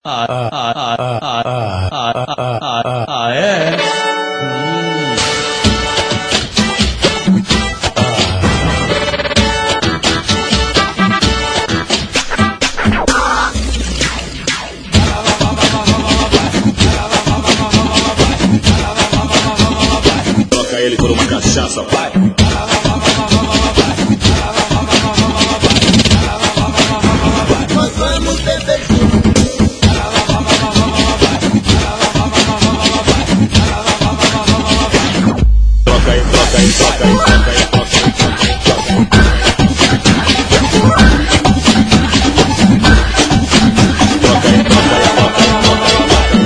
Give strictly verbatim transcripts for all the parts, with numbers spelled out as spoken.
Ah, ah, ah, ah, ah, ah, ah, ah, ah, é? Hum. Troca ele por uma cachaça, pai. Nós vamos beber junto. Troca aí, troca aí, troca aí, troca aí, troca aí, troca aí, troca aí. Troca aí, troca aí, troca aí, troca aí.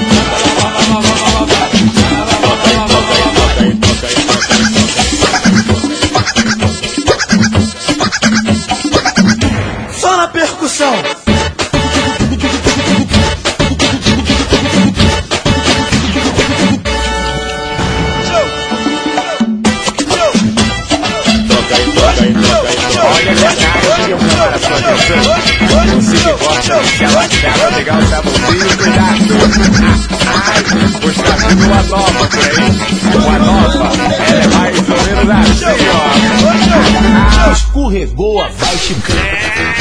Troca aí, troca aí, troca aí, troca aí, troca aí. Só na percussão. Você que gosta de se abaixar, pegar o saborzinho, cuidado. Ai, pois tá vindo uma nova por aí. Uma nova, ela é mais ou menos assim, ó. Escorregou, a vai chipar.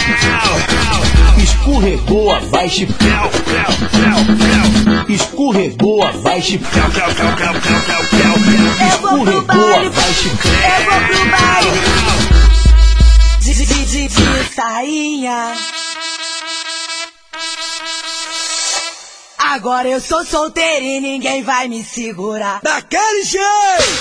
Escorregou, a vai chipar. Escorregou, a vai chipar. Escorregou, a vai chipar. Eu vou pro baile de, de, de, de sainha. Agora eu sou solteira e ninguém vai me segurar. Daquele jeito.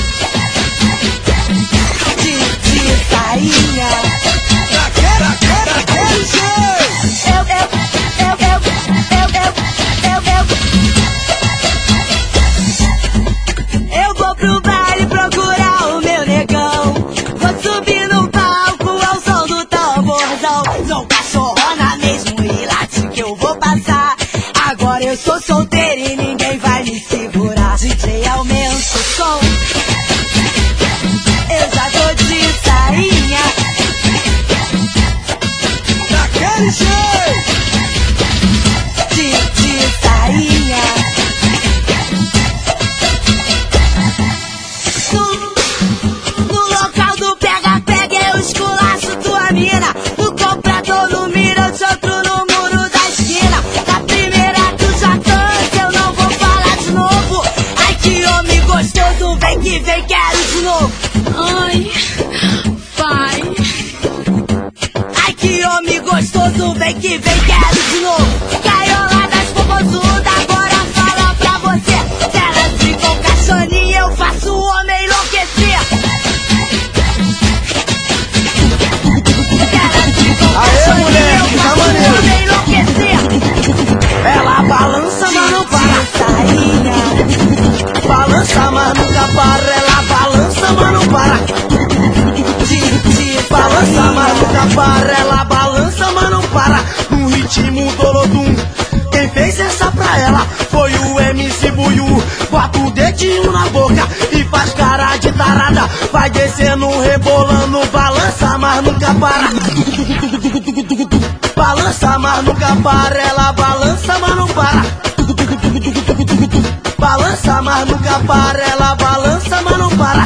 De, de sainha. Daquele, daquele jeito. Eu, eu, eu, eu, eu, eu, eu, eu. Eu vou pro baile procurar o meu negão. Vou subir no palco ao som do tamborzão. Sou cachorrona mesmo e late que eu vou passar. Agora eu sou solteira e ninguém vai me segurar. D J, aumenta o som. Eu já tô de sainha. Daquele jeito. De, de sainha. No, no local do pega-pega eu esculacho tua mina. No comprador no mira eu te outro no muro da esquina. Na primeira tu já cansa, eu não vou falar de novo. Ai que homem gostoso, vem que vem, quero de novo. Ai, vai. Ai que homem gostoso, vem que vem, quero de novo. Caiola das popozudas, agora fala pra você. Se elas ficam caixoninha, eu faço o homem enlouquecer. Se elas ficam Aê, caixoninha, mulher, eu que tá faço o maneiro. homem enlouquecer. Ela balança, mas não para. Sainha, Balança, mas nunca para. Ela balança, mas não para. de, de Balança, mas sainha. nunca para. Ela balança, mas não para. No ritmo do Lodum. Quem fez essa pra ela foi o M C Buiú. Bota o dedinho na boca e faz cara de tarada. Vai descendo, rebolando. Balança, mas nunca para. Balança, mas nunca para. Ela balança, mas não para. Balança, mas nunca para. Ela balança, mas não para.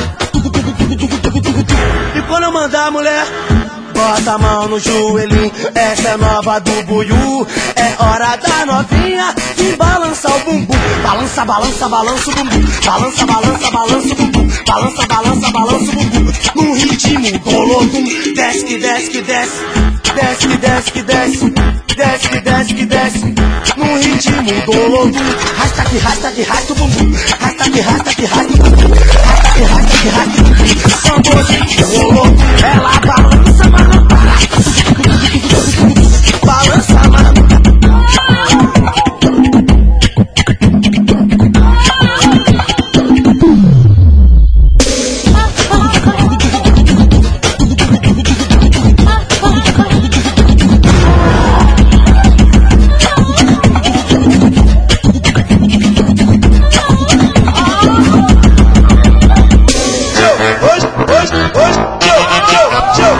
E quando eu mandar a mulher, bota a mão no joelhinho. Essa é nova do Buiú. É hora da novinha de balançar o bumbum. Balança, balança, balança o bumbum. Balança, balança, balança o bumbum. Balança, balança, balança o bumbum. No ritmo do Lodum. Desce que desce que desce. Desce que desce que desce. Desce que desce que desce. No ritmo do Lodum. Rasta que rasta que rasta o bumbum. Rasta que rasta que rasta o bumbum. Rasta que rasta que rasta o bumbum. Sambozinho do Lodum. Ela balança, mas não para. Balança, mas não para. Hoje, hoje, hoje,